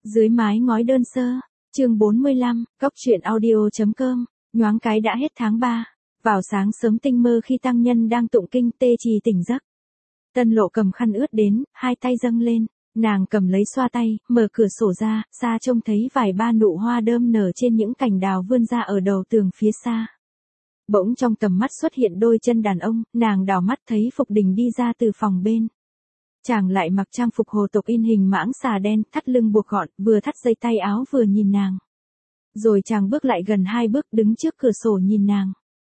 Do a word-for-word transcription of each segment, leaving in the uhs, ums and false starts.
Dưới mái ngói đơn sơ, chương bốn mươi lăm, góc truyện audio.com, nhoáng cái đã hết tháng ba. Vào sáng sớm tinh mơ khi tăng nhân đang tụng kinh, Tê Trì tỉnh giấc. Tân Lộ cầm khăn ướt đến, hai tay dâng lên, nàng cầm lấy xoa tay, mở cửa sổ ra, xa trông thấy vài ba nụ hoa đơm nở trên những cành đào vươn ra ở đầu tường phía xa. Bỗng trong tầm mắt xuất hiện đôi chân đàn ông, nàng đảo mắt thấy Phục Đình đi ra từ phòng bên. Chàng lại mặc trang phục hồ tộc in hình mãng xà đen, thắt lưng buộc gọn, vừa thắt dây tay áo vừa nhìn nàng. Rồi chàng bước lại gần hai bước đứng trước cửa sổ nhìn nàng.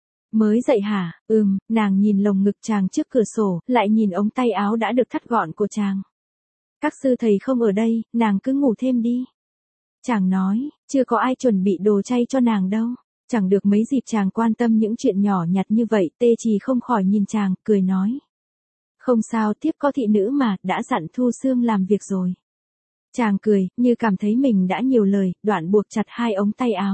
Mới dậy hả? Ừm, nàng nhìn lồng ngực chàng trước cửa sổ, lại nhìn ống tay áo đã được thắt gọn của chàng. Các sư thầy không ở đây, nàng cứ ngủ thêm đi. Chàng nói, chưa có ai chuẩn bị đồ chay cho nàng đâu. Chẳng được mấy dịp chàng quan tâm những chuyện nhỏ nhặt như vậy, Tê Trì không khỏi nhìn chàng, cười nói. Không sao, tiếp có thị nữ mà, đã dặn Thu Xương làm việc rồi. Chàng cười, như cảm thấy mình đã nhiều lời, đoạn buộc chặt hai ống tay áo.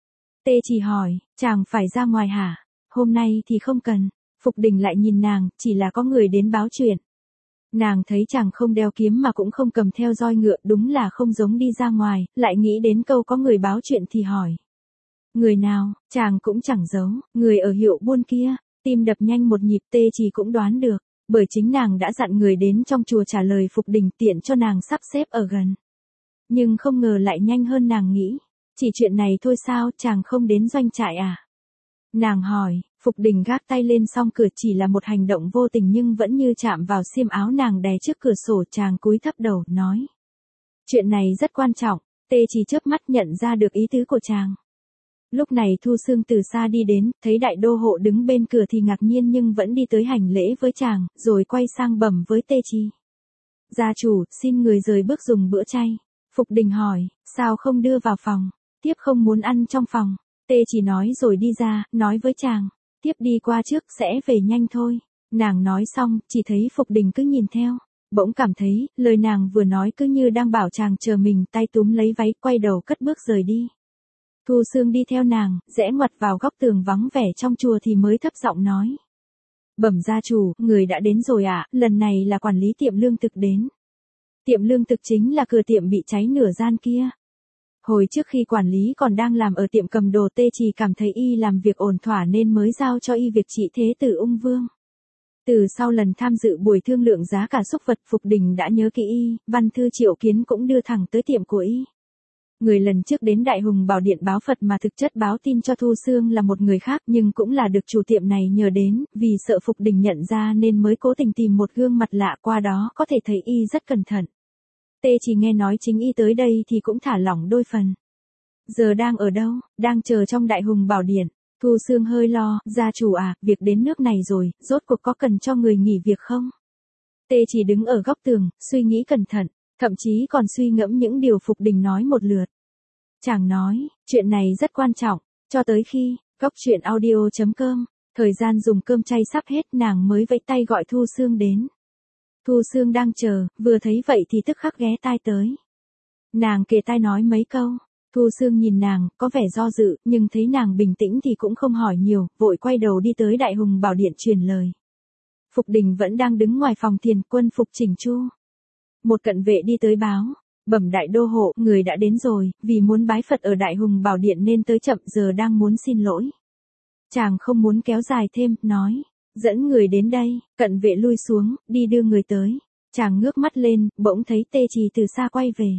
Tê Trì hỏi, chàng phải ra ngoài hả? Hôm nay thì không cần. Phục Đình lại nhìn nàng, chỉ là có người đến báo chuyện. Nàng thấy chàng không đeo kiếm mà cũng không cầm theo roi ngựa, đúng là không giống đi ra ngoài, lại nghĩ đến câu có người báo chuyện thì hỏi. Người nào? Chàng cũng chẳng giấu, người ở hiệu buôn kia. Tim đập nhanh một nhịp, Tê Trì cũng đoán được. Bởi chính nàng đã dặn người đến trong chùa trả lời Phục Đình tiện cho nàng sắp xếp ở gần. Nhưng không ngờ lại nhanh hơn nàng nghĩ. Chỉ chuyện này thôi sao, chàng không đến doanh trại à? Nàng hỏi, Phục Đình gác tay lên song cửa, chỉ là một hành động vô tình nhưng vẫn như chạm vào xiêm áo nàng đè trước cửa sổ. Chàng cúi thấp đầu, nói. Chuyện này rất quan trọng. Tê Trì chớp mắt nhận ra được ý tứ của chàng. Lúc này Thu Xương từ xa đi đến, thấy đại đô hộ đứng bên cửa thì ngạc nhiên nhưng vẫn đi tới hành lễ với chàng, rồi quay sang bẩm với Tê Trì. Gia chủ, xin người rời bước dùng bữa chay. Phục Đình hỏi, sao không đưa vào phòng? Tiếp không muốn ăn trong phòng. Tê Trì nói rồi đi ra, nói với chàng. Tiếp đi qua trước, sẽ về nhanh thôi. Nàng nói xong, chỉ thấy Phục Đình cứ nhìn theo. Bỗng cảm thấy, lời nàng vừa nói cứ như đang bảo chàng chờ mình, tay túm lấy váy, quay đầu cất bước rời đi. Thu Xương đi theo nàng, rẽ ngoặt vào góc tường vắng vẻ trong chùa thì mới thấp giọng nói. Bẩm gia chủ, người đã đến rồi ạ, à, lần này là quản lý tiệm lương thực đến. Tiệm lương thực chính là cửa tiệm bị cháy nửa gian kia. Hồi trước khi quản lý còn đang làm ở tiệm cầm đồ, Tê Trì cảm thấy y làm việc ổn thỏa nên mới giao cho y việc trị thế tử ung vương. Từ sau lần tham dự buổi thương lượng giá cả súc vật, Phục Đình đã nhớ kỹ y, văn thư triệu kiến cũng đưa thẳng tới tiệm của y. Người lần trước đến Đại Hùng Bảo Điện báo Phật mà thực chất báo tin cho Thu Xương là một người khác, nhưng cũng là được chủ tiệm này nhờ đến, vì sợ Phục Đình nhận ra nên mới cố tình tìm một gương mặt lạ, qua đó có thể thấy y rất cẩn thận. Tê Chỉ nghe nói chính y tới đây thì cũng thả lỏng đôi phần. Giờ đang ở đâu? Đang chờ trong Đại Hùng Bảo Điện. Thu Xương hơi lo, gia chủ à, việc đến nước này rồi, rốt cuộc có cần cho người nghỉ việc không? Tê Chỉ đứng ở góc tường, suy nghĩ cẩn thận. Thậm chí còn suy ngẫm những điều Phục Đình nói một lượt. Chàng nói, chuyện này rất quan trọng, cho tới khi, góc truyện audio.com, thời gian dùng cơm chay sắp hết nàng mới vẫy tay gọi Thu Xương đến. Thu Xương đang chờ, vừa thấy vậy thì tức khắc ghé tai tới. Nàng kề tai nói mấy câu, Thu Xương nhìn nàng, có vẻ do dự, nhưng thấy nàng bình tĩnh thì cũng không hỏi nhiều, vội quay đầu đi tới Đại Hùng Bảo Điện truyền lời. Phục Đình vẫn đang đứng ngoài phòng thiền, quân phục chỉnh chu. Một cận vệ đi tới báo, bẩm đại đô hộ, người đã đến rồi, vì muốn bái Phật ở Đại Hùng Bảo Điện nên tới chậm, giờ đang muốn xin lỗi. Chàng không muốn kéo dài thêm, nói, dẫn người đến đây. Cận vệ lui xuống, đi đưa người tới. Chàng ngước mắt lên, bỗng thấy Tê Trì từ xa quay về.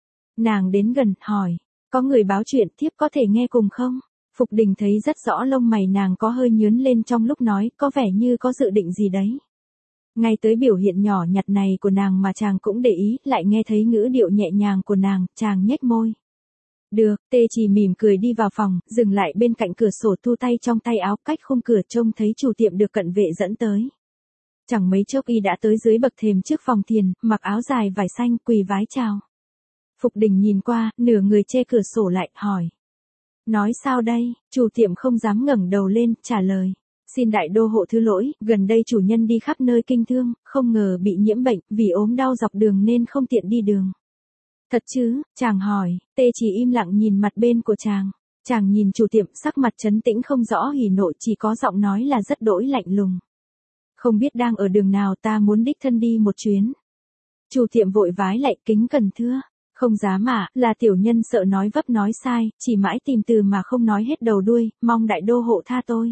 Nàng đến gần, hỏi, có người báo chuyện, thiếp có thể nghe cùng không? Phục Đình thấy rất rõ lông mày nàng có hơi nhướn lên trong lúc nói, có vẻ như có dự định gì đấy. Ngay tới biểu hiện nhỏ nhặt này của nàng mà chàng cũng để ý, lại nghe thấy ngữ điệu nhẹ nhàng của nàng, chàng nhếch môi. Được, Tê Trì mỉm cười đi vào phòng, dừng lại bên cạnh cửa sổ, thu tay trong tay áo, cách khung cửa trông thấy chủ tiệm được cận vệ dẫn tới. Chẳng mấy chốc y đã tới dưới bậc thềm trước phòng thiền, mặc áo dài vải xanh, quỳ vái chào. Phục Đình nhìn qua, nửa người che cửa sổ lại, hỏi. Nói sao đây? Chủ tiệm không dám ngẩng đầu lên, trả lời. Xin đại đô hộ thứ lỗi, gần đây chủ nhân đi khắp nơi kinh thương, không ngờ bị nhiễm bệnh, vì ốm đau dọc đường nên không tiện đi đường. Thật chứ? Chàng hỏi. Tê Chỉ im lặng nhìn mặt bên của chàng. Chàng nhìn chủ tiệm, sắc mặt trấn tĩnh không rõ hỉ nộ, chỉ có giọng nói là rất đỗi lạnh lùng. Không biết đang ở đường nào, ta muốn đích thân đi một chuyến. Chủ tiệm vội vái lại, kính cẩn thưa. Không dám à, là tiểu nhân sợ nói vấp nói sai, chỉ mãi tìm từ mà không nói hết đầu đuôi, mong đại đô hộ tha tôi.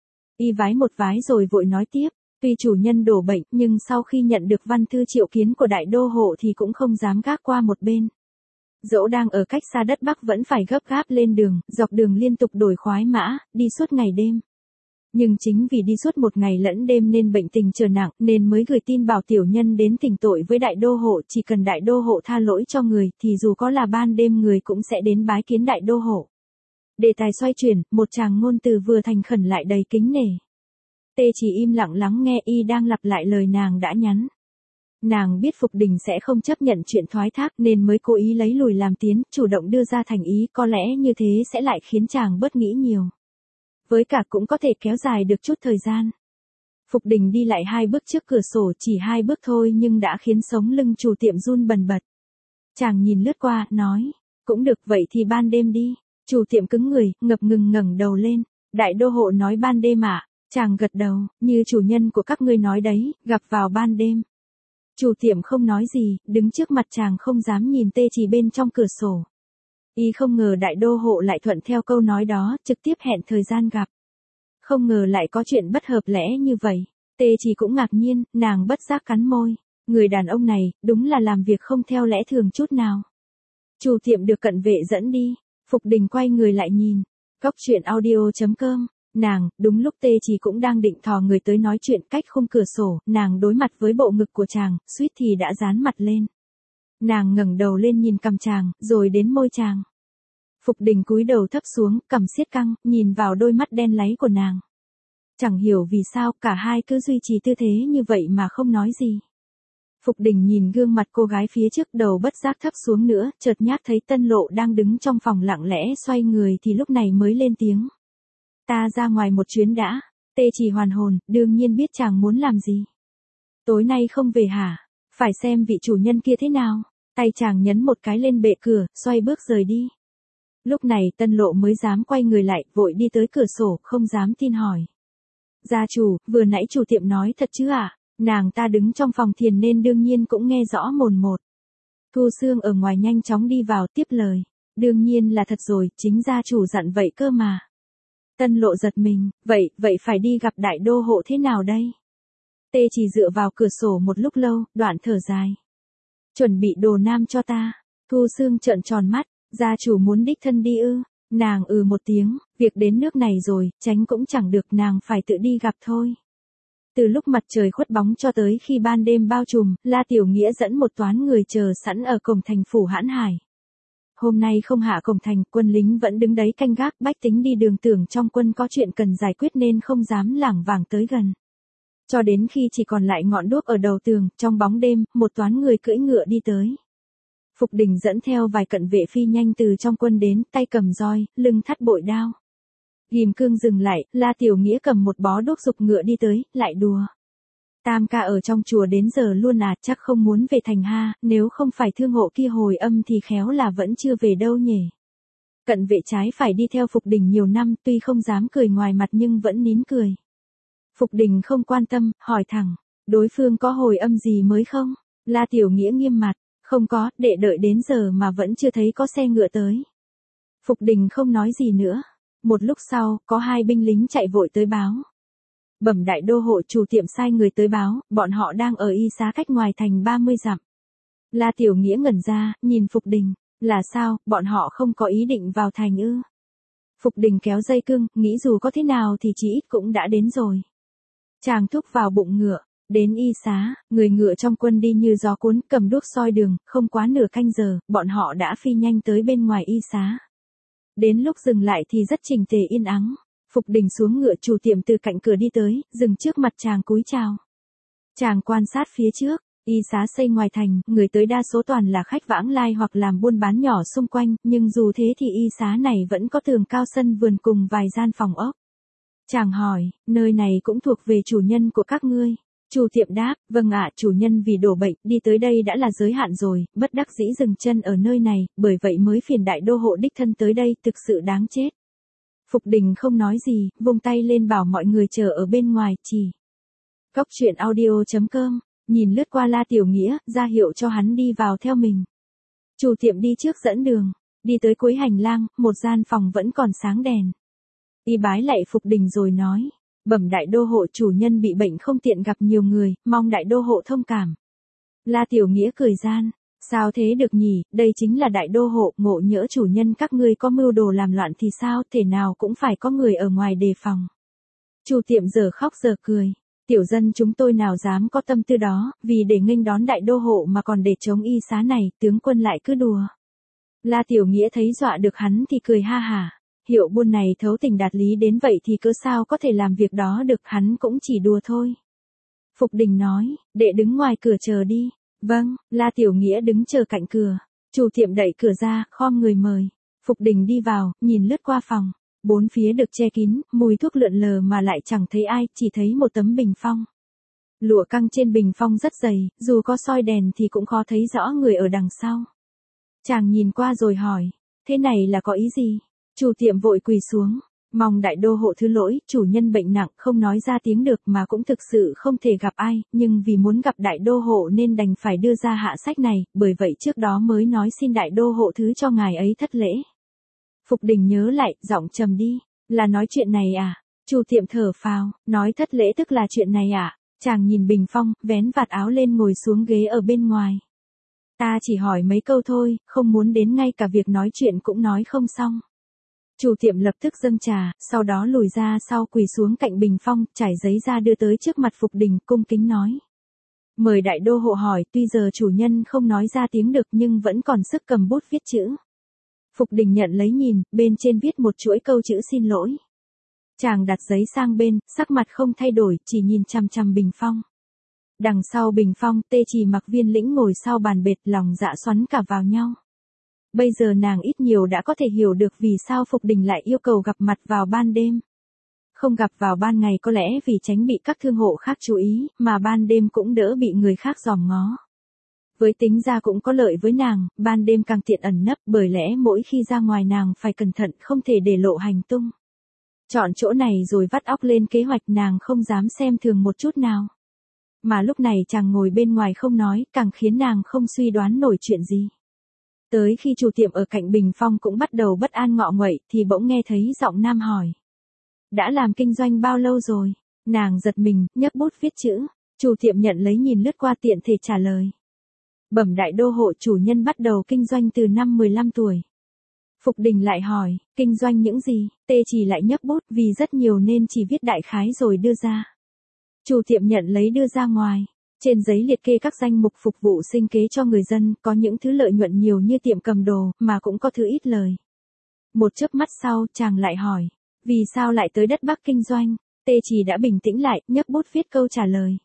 Y vái một vái rồi vội nói tiếp, tuy chủ nhân đổ bệnh, nhưng sau khi nhận được văn thư triệu kiến của đại đô hộ thì cũng không dám gác qua một bên. Dẫu đang ở cách xa đất Bắc vẫn phải gấp gáp lên đường, dọc đường liên tục đổi khoái mã, đi suốt ngày đêm. Nhưng chính vì đi suốt một ngày lẫn đêm nên bệnh tình trở nặng, nên mới gửi tin bảo tiểu nhân đến thỉnh tội với đại đô hộ, chỉ cần đại đô hộ tha lỗi cho người, thì dù có là ban đêm người cũng sẽ đến bái kiến đại đô hộ. Đề tài xoay chuyển, một tràng ngôn từ vừa thành khẩn lại đầy kính nể. Tê chỉ im lặng lắng nghe y đang lặp lại lời nàng đã nhắn. Nàng biết Phục Đình sẽ không chấp nhận chuyện thoái thác nên mới cố ý lấy lùi làm tiến, chủ động đưa ra thành ý, có lẽ như thế sẽ lại khiến chàng bớt nghĩ nhiều. Với cả cũng có thể kéo dài được chút thời gian. Phục Đình đi lại hai bước trước cửa sổ, chỉ hai bước thôi nhưng đã khiến sống lưng chủ tiệm run bần bật. Chàng nhìn lướt qua, nói, cũng được vậy thì ban đêm đi. Chủ tiệm cứng người, ngập ngừng ngẩng đầu lên. Đại đô hộ nói ban đêm à? Chàng gật đầu, như chủ nhân của các ngươi nói đấy, gặp vào ban đêm. Chủ tiệm không nói gì, đứng trước mặt chàng không dám nhìn Tê Chỉ bên trong cửa sổ. Y không ngờ đại đô hộ lại thuận theo câu nói đó, trực tiếp hẹn thời gian gặp. Không ngờ lại có chuyện bất hợp lẽ như vậy. Tê Chỉ cũng ngạc nhiên, nàng bất giác cắn môi. Người đàn ông này, đúng là làm việc không theo lẽ thường chút nào. Chủ tiệm được cận vệ dẫn đi. Phục Đình quay người lại nhìn. Cóc truyện audio chấm com. Nàng, đúng lúc Tê Chỉ cũng đang định thò người tới nói chuyện cách khung cửa sổ, nàng đối mặt với bộ ngực của chàng, suýt thì đã dán mặt lên. Nàng ngẩng đầu lên nhìn cằm chàng, rồi đến môi chàng. Phục Đình cúi đầu thấp xuống, cằm siết căng, nhìn vào đôi mắt đen láy của nàng. Chẳng hiểu vì sao cả hai cứ duy trì tư thế như vậy mà không nói gì. Phục Đình nhìn gương mặt cô gái phía trước, đầu bất giác thấp xuống nữa, chợt nhát thấy Tân Lộ đang đứng trong phòng lặng lẽ xoay người thì lúc này mới lên tiếng. Ta ra ngoài một chuyến đã. Tê Chỉ hoàn hồn, đương nhiên biết chàng muốn làm gì. Tối nay không về hả? Phải xem vị chủ nhân kia thế nào. Tay chàng nhấn một cái lên bệ cửa, xoay bước rời đi. Lúc này Tân Lộ mới dám quay người lại, vội đi tới cửa sổ, không dám tin hỏi. Gia chủ, vừa nãy chủ tiệm nói thật chứ ạ? À? Nàng ta đứng trong phòng thiền nên đương nhiên cũng nghe rõ mồn một. Thu Sương ở ngoài nhanh chóng đi vào tiếp lời. Đương nhiên là thật rồi, chính gia chủ dặn vậy cơ mà. Tân Lộ giật mình, vậy, vậy phải đi gặp đại đô hộ thế nào đây? Tê Chỉ dựa vào cửa sổ một lúc lâu, đoạn thở dài. Chuẩn bị đồ nam cho ta. Thu Sương trợn tròn mắt, gia chủ muốn đích thân đi ư? Nàng ừ một tiếng, việc đến nước này rồi, tránh cũng chẳng được, nàng phải tự đi gặp thôi. Từ lúc mặt trời khuất bóng cho tới khi ban đêm bao trùm, La Tiểu Nghĩa dẫn một toán người chờ sẵn ở cổng thành phủ Hãn Hải. Hôm nay không hạ cổng thành, quân lính vẫn đứng đấy canh gác, bách tính đi đường tưởng trong quân có chuyện cần giải quyết nên không dám lảng vảng tới gần. Cho đến khi chỉ còn lại ngọn đuốc ở đầu tường, trong bóng đêm, một toán người cưỡi ngựa đi tới. Phục Đình dẫn theo vài cận vệ phi nhanh từ trong quân đến, tay cầm roi, lưng thắt bội đao. Ghim cương dừng lại, La Tiểu Nghĩa cầm một bó đuốc giục ngựa đi tới, lại đùa. Tam ca ở trong chùa đến giờ luôn à, chắc không muốn về thành ha, nếu không phải thương hộ kia hồi âm thì khéo là vẫn chưa về đâu nhỉ. Cận vệ trái phải đi theo Phục Đình nhiều năm, tuy không dám cười ngoài mặt nhưng vẫn nín cười. Phục Đình không quan tâm, hỏi thẳng, đối phương có hồi âm gì mới không? La Tiểu Nghĩa nghiêm mặt, không có, đệ đợi đến giờ mà vẫn chưa thấy có xe ngựa tới. Phục Đình không nói gì nữa. Một lúc sau, có hai binh lính chạy vội tới báo. Bẩm đại đô hộ, chủ tiệm sai người tới báo, bọn họ đang ở y xá cách ngoài thành ba mươi dặm. La Tiểu Nghĩa ngẩn ra, nhìn Phục Đình, là sao, bọn họ không có ý định vào thành ư? Phục Đình kéo dây cương, nghĩ dù có thế nào thì chỉ ít cũng đã đến rồi. Chàng thúc vào bụng ngựa, đến y xá, người ngựa trong quân đi như gió cuốn, cầm đuốc soi đường, không quá nửa canh giờ, bọn họ đã phi nhanh tới bên ngoài y xá. Đến lúc dừng lại thì rất chỉnh tề yên ắng. Phục Đình xuống ngựa, chủ tiệm từ cạnh cửa đi tới, dừng trước mặt chàng cúi chào. Chàng quan sát phía trước, y xá xây ngoài thành, người tới đa số toàn là khách vãng lai hoặc làm buôn bán nhỏ xung quanh, nhưng dù thế thì y xá này vẫn có tường cao, sân vườn cùng vài gian phòng ốc. Chàng hỏi, nơi này cũng thuộc về chủ nhân của các ngươi? Chủ tiệm đáp, vâng ạ, chủ nhân vì đổ bệnh, đi tới đây đã là giới hạn rồi, bất đắc dĩ dừng chân ở nơi này, bởi vậy mới phiền đại đô hộ đích thân tới đây, thực sự đáng chết. Phục Đình không nói gì, vung tay lên bảo mọi người chờ ở bên ngoài, chỉ. Cóc truyện audio chấm com, nhìn lướt qua La Tiểu Nghĩa, ra hiệu cho hắn đi vào theo mình. Chủ tiệm đi trước dẫn đường, đi tới cuối hành lang, một gian phòng vẫn còn sáng đèn. Y bái lạy Phục Đình rồi nói, bẩm đại đô hộ, chủ nhân bị bệnh không tiện gặp nhiều người, mong đại đô hộ thông cảm. La Tiểu Nghĩa cười gian, sao thế được nhỉ, đây chính là đại đô hộ, ngộ nhỡ chủ nhân các ngươi có mưu đồ làm loạn thì sao, thể nào cũng phải có người ở ngoài đề phòng. Chủ tiệm giờ khóc giờ cười, tiểu dân chúng tôi nào dám có tâm tư đó, vì để nghênh đón đại đô hộ mà còn để chống y xá này, tướng quân lại cứ đùa. La Tiểu Nghĩa thấy dọa được hắn thì cười ha hả, hiệu buôn này thấu tình đạt lý đến vậy thì cớ sao có thể làm việc đó được, hắn cũng chỉ đùa thôi. Phục Đình nói, đệ đứng ngoài cửa chờ đi. Vâng, La Tiểu Nghĩa đứng chờ cạnh cửa. Chủ tiệm đẩy cửa ra, khom người mời. Phục Đình đi vào, nhìn lướt qua phòng. Bốn phía được che kín, mùi thuốc lượn lờ mà lại chẳng thấy ai, chỉ thấy một tấm bình phong. Lụa căng trên bình phong rất dày, dù có soi đèn thì cũng khó thấy rõ người ở đằng sau. Chàng nhìn qua rồi hỏi, thế này là có ý gì? Chủ tiệm vội quỳ xuống, mong đại đô hộ thứ lỗi, chủ nhân bệnh nặng không nói ra tiếng được mà cũng thực sự không thể gặp ai, nhưng vì muốn gặp đại đô hộ nên đành phải đưa ra hạ sách này, bởi vậy trước đó mới nói xin đại đô hộ thứ cho ngài ấy thất lễ. Phục Đình nhớ lại, giọng trầm đi, là nói chuyện này à? Chủ tiệm thở phào, nói thất lễ tức là chuyện này à? Chàng nhìn bình phong, vén vạt áo lên ngồi xuống ghế ở bên ngoài. Ta chỉ hỏi mấy câu thôi, không muốn đến ngay cả việc nói chuyện cũng nói không xong. Chủ tiệm lập tức dâng trà, sau đó lùi ra sau quỳ xuống cạnh bình phong, trải giấy ra đưa tới trước mặt Phục Đình, cung kính nói. Mời đại đô hộ hỏi, tuy giờ chủ nhân không nói ra tiếng được nhưng vẫn còn sức cầm bút viết chữ. Phục Đình nhận lấy nhìn, bên trên viết một chuỗi câu chữ xin lỗi. Chàng đặt giấy sang bên, sắc mặt không thay đổi, chỉ nhìn chằm chằm bình phong. Đằng sau bình phong, Tê Trì Mặc Viên Lĩnh ngồi sau bàn bệt, lòng dạ xoắn cả vào nhau. Bây giờ nàng ít nhiều đã có thể hiểu được vì sao Phục Đình lại yêu cầu gặp mặt vào ban đêm. Không gặp vào ban ngày có lẽ vì tránh bị các thương hộ khác chú ý, mà ban đêm cũng đỡ bị người khác dòm ngó. Với tính ra cũng có lợi với nàng, ban đêm càng tiện ẩn nấp, bởi lẽ mỗi khi ra ngoài nàng phải cẩn thận, không thể để lộ hành tung. Chọn chỗ này rồi vắt óc lên kế hoạch, nàng không dám xem thường một chút nào. Mà lúc này chàng ngồi bên ngoài không nói, càng khiến nàng không suy đoán nổi chuyện gì. Tới khi chủ tiệm ở cạnh bình phong cũng bắt đầu bất an ngọ nguậy, thì bỗng nghe thấy giọng nam hỏi. Đã làm kinh doanh bao lâu rồi? Nàng giật mình, nhấc bút viết chữ. Chủ tiệm nhận lấy nhìn lướt qua tiện thể trả lời. Bẩm đại đô hộ, chủ nhân bắt đầu kinh doanh từ năm mười lăm tuổi. Phục Đình lại hỏi, kinh doanh những gì? Tê Chỉ lại nhấc bút, vì rất nhiều nên chỉ viết đại khái rồi đưa ra. Chủ tiệm nhận lấy đưa ra ngoài. Trên giấy liệt kê các danh mục phục vụ sinh kế cho người dân, có những thứ lợi nhuận nhiều như tiệm cầm đồ, mà cũng có thứ ít lời. Một chớp mắt sau, chàng lại hỏi, vì sao lại tới đất Bắc kinh doanh? Tê Chỉ đã bình tĩnh lại, nhấc bút viết câu trả lời.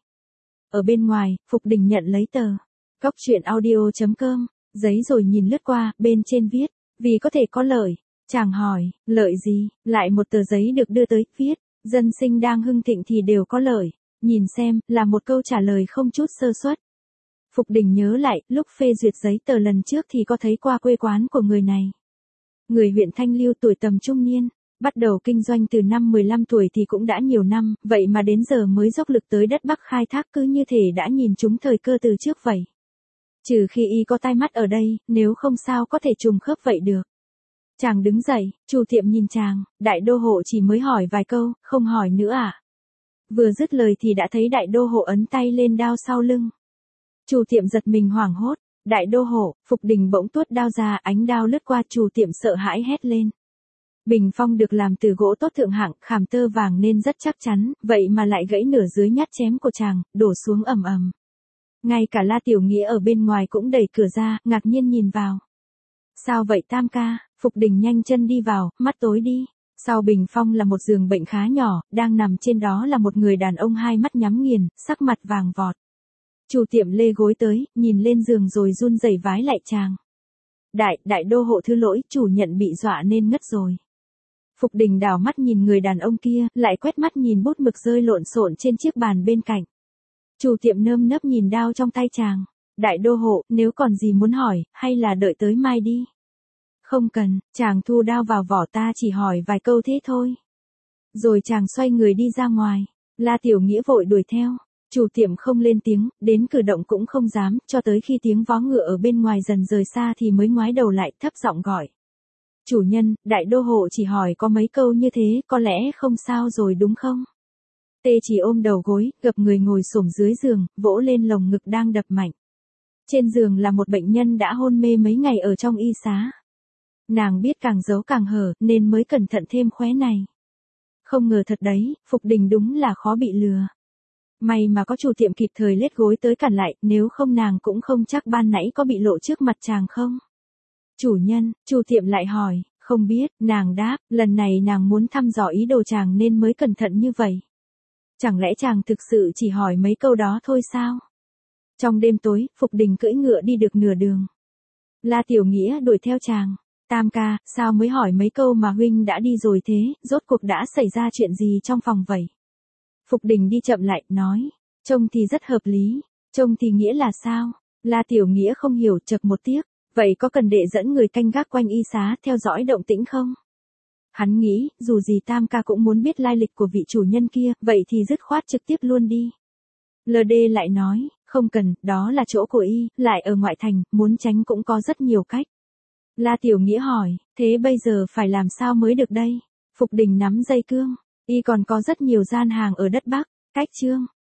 Ở bên ngoài, Phục Đình nhận lấy tờ Cóc truyện audio chấm com, giấy rồi nhìn lướt qua, bên trên viết, vì có thể có lợi. Chàng hỏi, lợi gì? Lại một tờ giấy được đưa tới, viết, dân sinh đang hưng thịnh thì đều có lợi. Nhìn xem, là một câu trả lời không chút sơ suất. Phục Đình nhớ lại, lúc phê duyệt giấy tờ lần trước thì có thấy qua quê quán của người này. Người huyện Thanh Liêu tuổi tầm trung niên, bắt đầu kinh doanh từ năm mười lăm tuổi thì cũng đã nhiều năm, vậy mà đến giờ mới dốc lực tới đất Bắc khai thác, cứ như thể đã nhìn trúng thời cơ từ trước vậy. Trừ khi y có tai mắt ở đây, nếu không sao có thể trùng khớp vậy được. Chàng đứng dậy, chủ tiệm nhìn chàng, đại đô hộ chỉ mới hỏi vài câu, không hỏi nữa à? Vừa dứt lời thì đã thấy đại đô hộ ấn tay lên đao sau lưng. Chủ tiệm giật mình hoảng hốt, đại đô hộ, Phục Đình bỗng tuốt đao ra, ánh đao lướt qua, chủ tiệm sợ hãi hét lên. Bình phong được làm từ gỗ tốt thượng hạng, khảm tơ vàng nên rất chắc chắn, vậy mà lại gãy nửa dưới nhát chém của chàng, đổ xuống ầm ầm. Ngay cả La Tiểu Nghĩa ở bên ngoài cũng đẩy cửa ra, ngạc nhiên nhìn vào. Sao vậy tam ca? Phục Đình nhanh chân đi vào, mắt tối đi. Sau bình phong là một giường bệnh khá nhỏ, đang nằm trên đó là một người đàn ông hai mắt nhắm nghiền, sắc mặt vàng vọt. Chủ tiệm lê gối tới, nhìn lên giường rồi run rẩy vái lại chàng. Đại, đại đô hộ thứ lỗi, chủ nhận bị dọa nên ngất rồi. Phục Đình đảo mắt nhìn người đàn ông kia, lại quét mắt nhìn bút mực rơi lộn xộn trên chiếc bàn bên cạnh. Chủ tiệm nơm nớp nhìn đao trong tay chàng. Đại đô hộ, nếu còn gì muốn hỏi, hay là đợi tới mai đi. Không cần, chàng thu đao vào vỏ, ta chỉ hỏi vài câu thế thôi. Rồi chàng xoay người đi ra ngoài. La Tiểu Nghĩa vội đuổi theo. Chủ tiệm không lên tiếng, đến cử động cũng không dám, cho tới khi tiếng vó ngựa ở bên ngoài dần rời xa thì mới ngoái đầu lại thấp giọng gọi. Chủ nhân, đại đô hộ chỉ hỏi có mấy câu như thế, có lẽ không sao rồi đúng không? Tê chỉ ôm đầu gối, gập người ngồi xổm dưới giường, vỗ lên lồng ngực đang đập mạnh. Trên giường là một bệnh nhân đã hôn mê mấy ngày ở trong y xá. Nàng biết càng giấu càng hở, nên mới cẩn thận thêm khóe này. Không ngờ thật đấy, Phục Đình đúng là khó bị lừa. May mà có chủ tiệm kịp thời lết gối tới cản lại, nếu không nàng cũng không chắc ban nãy có bị lộ trước mặt chàng không. Chủ nhân, chủ tiệm lại hỏi, không biết, nàng đáp, lần này nàng muốn thăm dò ý đồ chàng nên mới cẩn thận như vậy. Chẳng lẽ chàng thực sự chỉ hỏi mấy câu đó thôi sao? Trong đêm tối, Phục Đình cưỡi ngựa đi được nửa đường. La Tiểu Nghĩa đuổi theo chàng. Tam ca, sao mới hỏi mấy câu mà huynh đã đi rồi thế, rốt cuộc đã xảy ra chuyện gì trong phòng vậy? Phục Đình đi chậm lại, nói, trông thì rất hợp lý, trông thì nghĩa là sao? La Tiểu Nghĩa không hiểu, chậc một tiếc, vậy có cần đệ dẫn người canh gác quanh y xá theo dõi động tĩnh không? Hắn nghĩ, dù gì Tam ca cũng muốn biết lai lịch của vị chủ nhân kia, vậy thì dứt khoát trực tiếp luôn đi. Lờ đê lại nói, không cần, đó là chỗ của y, lại ở ngoại thành, muốn tránh cũng có rất nhiều cách. La Tiểu Nghĩa hỏi, thế bây giờ phải làm sao mới được đây? Phục Đình nắm dây cương, y còn có rất nhiều gian hàng ở đất Bắc, cách Trương.